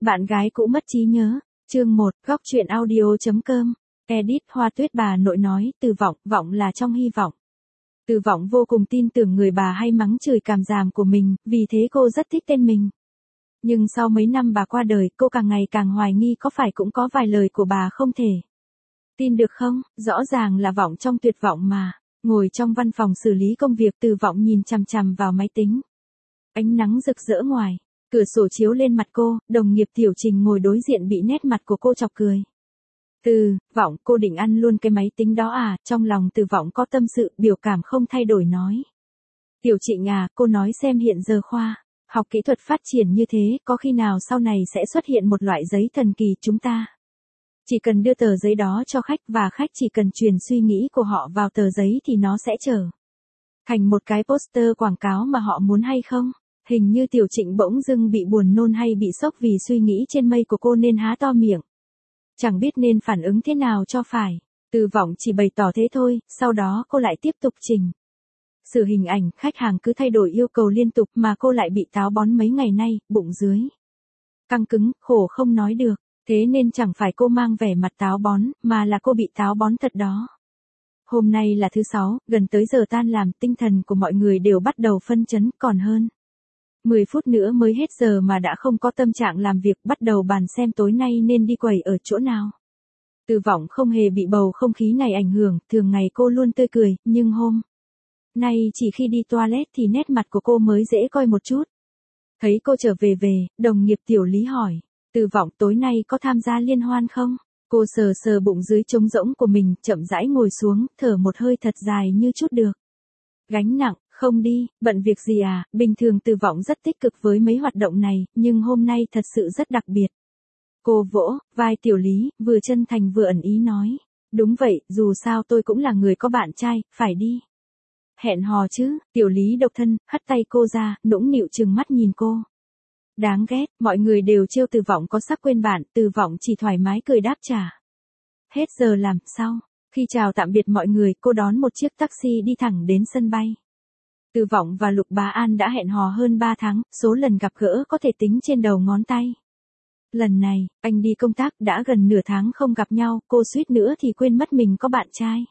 Bạn gái cũ mất trí nhớ. Chương 1, góc truyện audio.com. Edit Hoa Tuyết bà nội nói, Từ Vọng, vọng là trong hy vọng. Từ Vọng vô cùng tin tưởng người bà hay mắng chửi càm ràm của mình, vì thế cô rất thích tên mình. Nhưng sau mấy năm bà qua đời, cô càng ngày càng hoài nghi có phải cũng có vài lời của bà không thể tin được không, rõ ràng là Vọng trong tuyệt vọng mà. Ngồi trong văn phòng xử lý công việc, Từ Vọng nhìn chằm chằm vào máy tính. Ánh nắng rực rỡ ngoài, cửa sổ chiếu lên mặt cô, đồng nghiệp Tiểu Trình ngồi đối diện bị nét mặt của cô chọc cười. Từ Vọng, cô định ăn luôn cái máy tính đó à? Trong lòng Từ Vọng có tâm sự, biểu cảm không thay đổi nói. Tiểu Trịnh à, cô nói xem hiện giờ khoa học kỹ thuật phát triển như thế, có khi nào sau này sẽ xuất hiện một loại giấy thần kỳ chúng ta chỉ cần đưa tờ giấy đó cho khách và khách chỉ cần truyền suy nghĩ của họ vào tờ giấy thì nó sẽ trở thành một cái poster quảng cáo mà họ muốn hay không? Hình như Tiểu Trịnh bỗng dưng bị buồn nôn hay bị sốc vì suy nghĩ trên mây của cô nên há to miệng. Chẳng biết nên phản ứng thế nào cho phải. Từ Vọng chỉ bày tỏ thế thôi, sau đó cô lại tiếp tục trình sự hình ảnh, khách hàng cứ thay đổi yêu cầu liên tục mà cô lại bị táo bón mấy ngày nay, bụng dưới căng cứng, khổ không nói được. Thế nên chẳng phải cô mang vẻ mặt táo bón, mà là cô bị táo bón thật đó. Hôm nay là thứ 6, gần tới giờ tan làm, tinh thần của mọi người đều bắt đầu phân chấn, còn hơn 10 phút nữa mới hết giờ mà đã không có tâm trạng làm việc, bắt đầu bàn xem tối nay nên đi quẩy ở chỗ nào. Từ Vọng không hề bị bầu không khí này ảnh hưởng, thường ngày cô luôn tươi cười, nhưng hôm nay chỉ khi đi toilet thì nét mặt của cô mới dễ coi một chút. Thấy cô trở về, đồng nghiệp Tiểu Lý hỏi, Từ Vọng tối nay có tham gia liên hoan không? Cô sờ sờ bụng dưới trống rỗng của mình, chậm rãi ngồi xuống, thở một hơi thật dài như chút được gánh nặng. Không đi, bận việc gì à? Bình thường Từ Vọng rất tích cực với mấy hoạt động này, nhưng hôm nay thật sự rất đặc biệt. Cô vỗ vai Tiểu Lý, vừa chân thành vừa ẩn ý nói. Đúng vậy, dù sao tôi cũng là người có bạn trai, phải đi hẹn hò chứ. Tiểu Lý độc thân, hất tay cô ra, nũng nịu trừng mắt nhìn cô. Đáng ghét, mọi người đều trêu Từ Vọng có sắc quên bạn, Từ Vọng chỉ thoải mái cười đáp trả. Hết giờ làm, sau khi chào tạm biệt mọi người, cô đón một chiếc taxi đi thẳng đến sân bay. Từ Vọng và Lục Bá An đã hẹn hò hơn 3 tháng, số lần gặp gỡ có thể tính trên đầu ngón tay. Lần này, anh đi công tác, đã gần nửa tháng không gặp nhau, cô suýt nữa thì quên mất mình có bạn trai.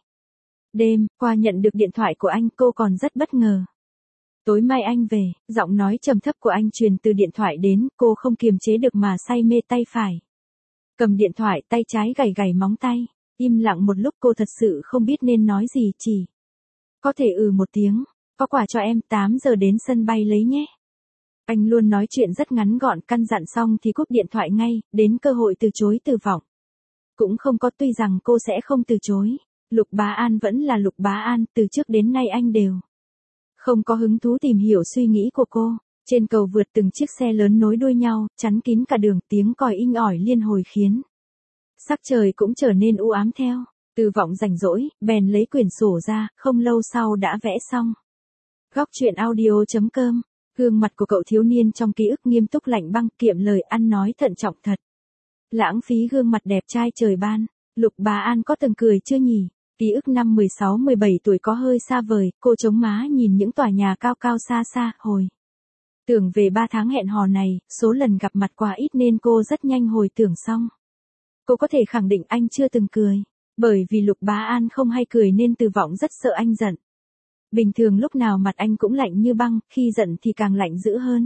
Đêm qua nhận được điện thoại của anh, cô còn rất bất ngờ. Tối mai anh về, giọng nói trầm thấp của anh truyền từ điện thoại đến, cô không kiềm chế được mà say mê, tay phải cầm điện thoại, tay trái gảy gảy móng tay. Im lặng một lúc, cô thật sự không biết nên nói gì, chỉ có thể một tiếng. Có quà cho em, 8 giờ đến sân bay lấy nhé. Anh luôn nói chuyện rất ngắn gọn, căn dặn xong thì cúp điện thoại ngay, đến cơ hội từ chối Từ Vọng cũng không có, tuy rằng cô sẽ không từ chối. Lục Bá An vẫn là Lục Bá An, từ trước đến nay anh đều không có hứng thú tìm hiểu suy nghĩ của cô. Trên cầu vượt, từng chiếc xe lớn nối đuôi nhau, chắn kín cả đường, tiếng còi inh ỏi liên hồi khiến sắc trời cũng trở nên u ám theo. Từ Vọng rảnh rỗi, bèn lấy quyển sổ ra, không lâu sau đã vẽ xong. Góc truyện audio.com. Gương mặt của cậu thiếu niên trong ký ức nghiêm túc lạnh băng, kiệm lời ăn nói thận trọng thật. Lãng phí gương mặt đẹp trai trời ban. Lục Bá An có từng cười chưa nhỉ? Ký ức năm 16-17 tuổi có hơi xa vời, cô chống má nhìn những tòa nhà cao cao xa xa, hồi tưởng về 3 tháng hẹn hò này, số lần gặp mặt quá ít nên cô rất nhanh hồi tưởng xong. Cô có thể khẳng định anh chưa từng cười. Bởi vì Lục Bá An không hay cười nên Từ Vọng rất sợ anh giận. Bình thường lúc nào mặt anh cũng lạnh như băng, khi giận thì càng lạnh dữ hơn.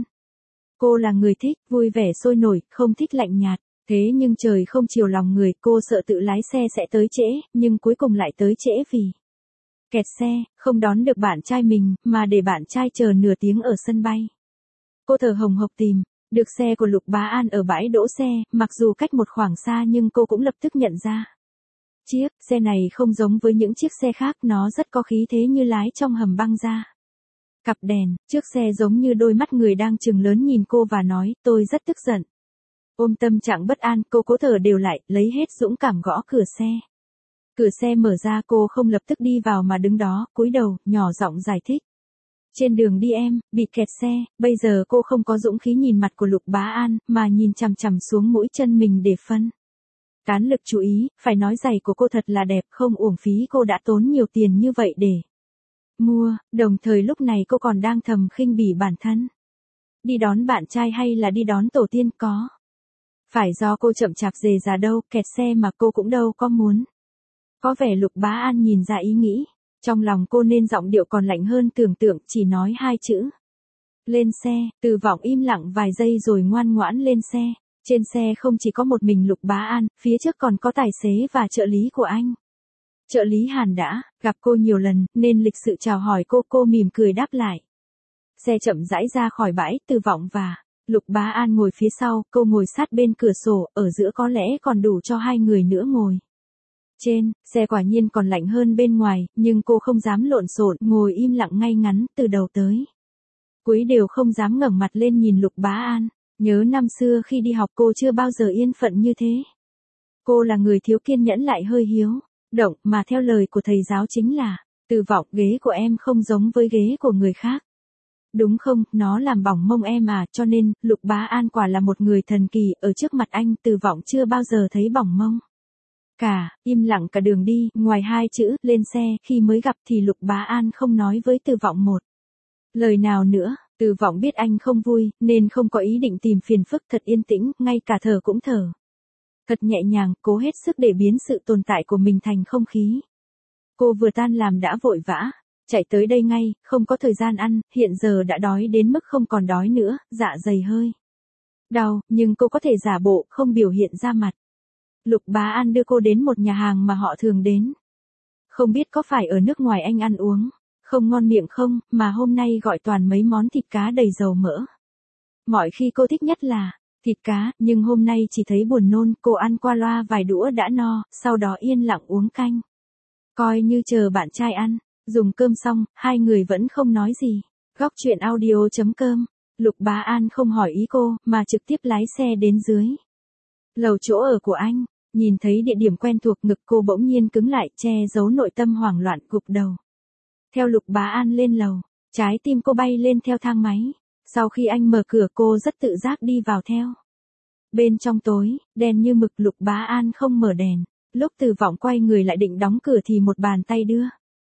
Cô là người thích vui vẻ sôi nổi, không thích lạnh nhạt. Thế nhưng trời không chiều lòng người, cô sợ tự lái xe sẽ tới trễ, nhưng cuối cùng lại tới trễ vì kẹt xe, không đón được bạn trai mình, mà để bạn trai chờ nửa tiếng ở sân bay. Cô thở hồng hộc tìm được xe của Lục Bá An ở bãi đỗ xe, mặc dù cách một khoảng xa nhưng cô cũng lập tức nhận ra. Chiếc xe này không giống với những chiếc xe khác, nó rất có khí thế như lái trong hầm băng ra. Cặp đèn trước xe giống như đôi mắt người đang trừng lớn nhìn cô và nói, tôi rất tức giận. Ôm tâm trạng bất an, cô cố thở đều lại, lấy hết dũng cảm gõ cửa xe. Cửa xe mở ra, cô không lập tức đi vào mà đứng đó, cúi đầu, nhỏ giọng giải thích. Trên đường đi em, bị kẹt xe, bây giờ cô không có dũng khí nhìn mặt của Lục Bá An, mà nhìn chằm chằm xuống mũi chân mình để phân tán lực chú ý, phải nói giày của cô thật là đẹp, không uổng phí cô đã tốn nhiều tiền như vậy để mua, đồng thời lúc này cô còn đang thầm khinh bỉ bản thân. Đi đón bạn trai hay là đi đón tổ tiên, có Phải do cô chậm chạp dề ra đâu, kẹt xe mà cô cũng đâu có muốn. Có vẻ Lục Bá An nhìn ra ý nghĩ. Trong lòng cô nên giọng điệu còn lạnh hơn tưởng tượng, chỉ nói 2 chữ. Lên xe, Từ Vọng im lặng vài giây rồi ngoan ngoãn lên xe. Trên xe không chỉ có một mình Lục Bá An, phía trước còn có tài xế và trợ lý của anh. Trợ lý Hàn đã gặp cô nhiều lần, nên lịch sự chào hỏi cô mỉm cười đáp lại. Xe chậm rãi ra khỏi bãi, Từ Vọng và Lục Bá An ngồi phía sau, cô ngồi sát bên cửa sổ, ở giữa có lẽ còn đủ cho 2 người nữa ngồi. Trên, xe quả nhiên còn lạnh hơn bên ngoài, nhưng cô không dám lộn xộn, ngồi im lặng ngay ngắn, từ đầu tới cuối đều không dám ngẩng mặt lên nhìn Lục Bá An. Nhớ năm xưa khi đi học cô chưa bao giờ yên phận như thế. Cô là người thiếu kiên nhẫn lại hơi hiếu động, mà theo lời của thầy giáo chính là, Từ Vọng, ghế của em không giống với ghế của người khác. Đúng không, nó làm bỏng mông em à, cho nên, Lục Bá An quả là một người thần kỳ, ở trước mặt anh, Từ Vọng chưa bao giờ thấy bỏng mông. Im lặng cả đường đi, ngoài 2 chữ, lên xe, khi mới gặp thì Lục Bá An không nói với Từ Vọng một lời nào nữa. Từ Vọng biết anh không vui, nên không có ý định tìm phiền phức, thật yên tĩnh, ngay cả thở cũng thở. Thật nhẹ nhàng, cố hết sức để biến sự tồn tại của mình thành không khí. Cô vừa tan làm đã vội vã chạy tới đây ngay, không có thời gian ăn, hiện giờ đã đói đến mức không còn đói nữa, dạ dày hơi đau, nhưng cô có thể giả bộ, không biểu hiện ra mặt. Lục Bá An đưa cô đến một nhà hàng mà họ thường đến. Không biết có phải ở nước ngoài anh ăn uống không ngon miệng không, mà hôm nay gọi toàn mấy món thịt cá đầy dầu mỡ. Mọi khi cô thích nhất là thịt cá, nhưng hôm nay chỉ thấy buồn nôn, cô ăn qua loa vài đũa đã no, sau đó yên lặng uống canh. Coi như chờ bạn trai ăn. Dùng cơm xong, 2 người vẫn không nói gì. Góc chuyện audio.com. Lục Bá An không hỏi ý cô, mà trực tiếp lái xe đến dưới lầu chỗ ở của anh. Nhìn thấy địa điểm quen thuộc, ngực cô bỗng nhiên cứng lại, che giấu nội tâm hoảng loạn, gục đầu. Theo Lục Bá An lên lầu, trái tim cô bay lên theo thang máy. Sau khi anh mở cửa, cô rất tự giác đi vào theo. Bên trong tối, đen như mực, Lục Bá An không mở đèn. Lúc Từ Vọng quay người lại định đóng cửa thì một bàn tay đưa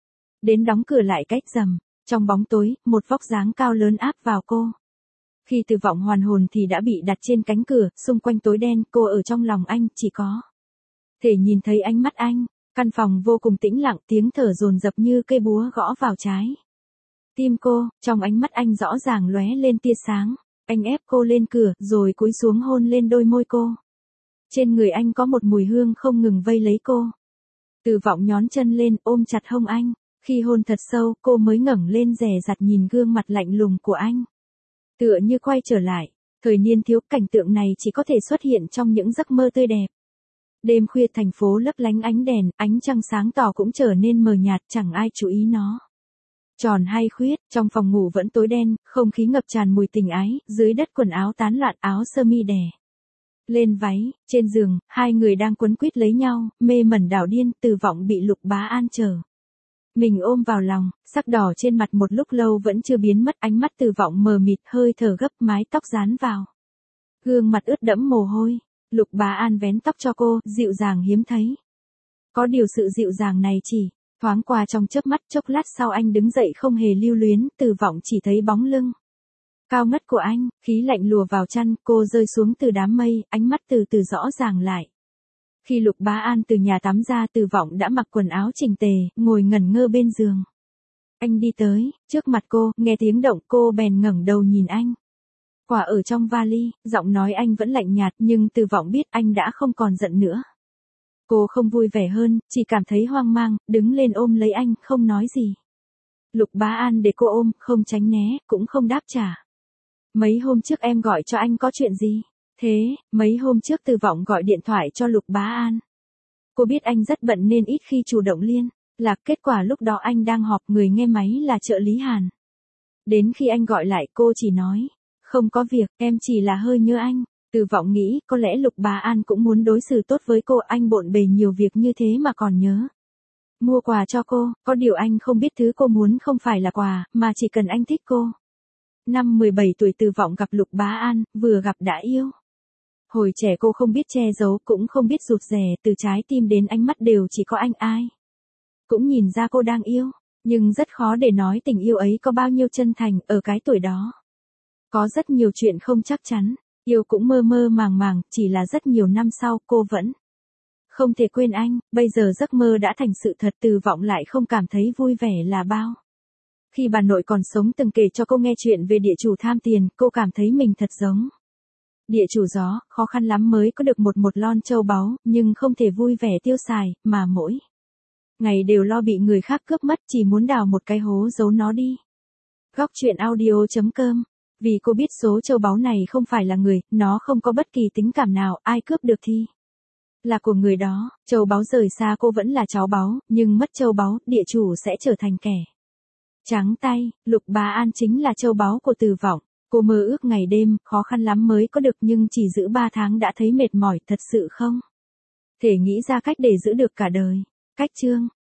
đến đóng cửa lại cách rầm. Trong bóng tối, một vóc dáng cao lớn áp vào cô. Khi Từ Vọng hoàn hồn thì đã bị đặt trên cánh cửa, xung quanh tối đen, cô ở trong lòng anh, chỉ có thể nhìn thấy ánh mắt anh. Căn phòng vô cùng tĩnh lặng, tiếng thở dồn dập như cây búa gõ vào trái tim cô, trong ánh mắt anh rõ ràng lóe lên tia sáng. Anh ép cô lên cửa, rồi cúi xuống hôn lên đôi môi cô. Trên người anh có một mùi hương không ngừng vây lấy cô. Từ Vọng nhón chân lên, ôm chặt hông anh. Khi hôn thật sâu, cô mới ngẩng lên dè dặt nhìn gương mặt lạnh lùng của anh. Tựa như quay trở lại thời niên thiếu, cảnh tượng này chỉ có thể xuất hiện trong những giấc mơ tươi đẹp. Đêm khuya thành phố lấp lánh ánh đèn, ánh trăng sáng tỏ cũng trở nên mờ nhạt, chẳng ai chú ý nó tròn hay khuyết. Trong phòng ngủ vẫn tối đen, không khí ngập tràn mùi tình ái, dưới đất quần áo tán loạn, áo sơ mi đè lên váy. Trên giường, 2 người đang quấn quýt lấy nhau, mê mẩn đảo điên. Từ Vọng bị Lục Bá An chờ mình ôm vào lòng, sắc đỏ trên mặt một lúc lâu vẫn chưa biến mất. Ánh mắt Từ Vọng mờ mịt, hơi thở gấp, mái tóc dán vào gương mặt ướt đẫm mồ hôi. Lục Bá An vén tóc cho cô, dịu dàng hiếm thấy. Có điều sự dịu dàng này chỉ thoáng qua trong chớp mắt, chốc lát sau anh đứng dậy không hề lưu luyến. Từ Vọng chỉ thấy bóng lưng cao ngất của anh, khí lạnh lùa vào chăn, cô rơi xuống từ đám mây, ánh mắt từ từ rõ ràng lại. Khi Lục Bá An từ nhà tắm ra, Từ Vọng đã mặc quần áo chỉnh tề, ngồi ngẩn ngơ bên giường. Anh đi tới trước mặt cô, nghe tiếng động, cô bèn ngẩng đầu nhìn anh. Quả ở trong vali, giọng nói anh vẫn lạnh nhạt, nhưng Từ Vọng biết anh đã không còn giận nữa. Cô không vui vẻ hơn, chỉ cảm thấy hoang mang, đứng lên ôm lấy anh, không nói gì. Lục Bá An để cô ôm, không tránh né, cũng không đáp trả. Mấy hôm trước em gọi cho anh có chuyện gì? Thế, mấy hôm trước Từ Vọng gọi điện thoại cho Lục Bá An. Cô biết anh rất bận nên ít khi chủ động liên lạc, kết quả lúc đó anh đang họp, người nghe máy là trợ lý Hàn. Đến khi anh gọi lại, cô chỉ nói, không có việc, em chỉ là hơi nhớ anh. Từ Vọng nghĩ, có lẽ Lục Bá An cũng muốn đối xử tốt với cô, anh bộn bề nhiều việc như thế mà còn nhớ mua quà cho cô, có điều anh không biết thứ cô muốn không phải là quà, mà chỉ cần anh thích cô. Năm 17 tuổi Từ Vọng gặp Lục Bá An, vừa gặp đã yêu. Hồi trẻ cô không biết che giấu, cũng không biết rụt rè, từ trái tim đến ánh mắt đều chỉ có anh. Ai cũng nhìn ra cô đang yêu, nhưng rất khó để nói tình yêu ấy có bao nhiêu chân thành, ở cái tuổi đó. Có rất nhiều chuyện không chắc chắn. Yêu cũng mơ mơ màng màng, chỉ là rất nhiều năm sau cô vẫn không thể quên anh, bây giờ giấc mơ đã thành sự thật, Từ Vọng lại không cảm thấy vui vẻ là bao. Khi bà nội còn sống từng kể cho cô nghe chuyện về địa chủ tham tiền, cô cảm thấy mình thật giống địa chủ gió, khó khăn lắm mới có được một lon châu báu, nhưng không thể vui vẻ tiêu xài, mà mỗi ngày đều lo bị người khác cướp mất, chỉ muốn đào một cái hố giấu nó đi. Góc truyện audio.com. Vì cô biết số châu báu này không phải là người, nó không có bất kỳ tính cảm nào, ai cướp được thì là của người đó. Châu báu rời xa cô vẫn là cháu báu, nhưng mất châu báu, địa chủ sẽ trở thành kẻ trắng tay. Lục Bá An chính là châu báu của Từ Vọng. Cô mơ ước ngày đêm, khó khăn lắm mới có được, nhưng chỉ giữ 3 tháng đã thấy mệt mỏi, thật sự không thể nghĩ ra cách để giữ được cả đời. Cách chương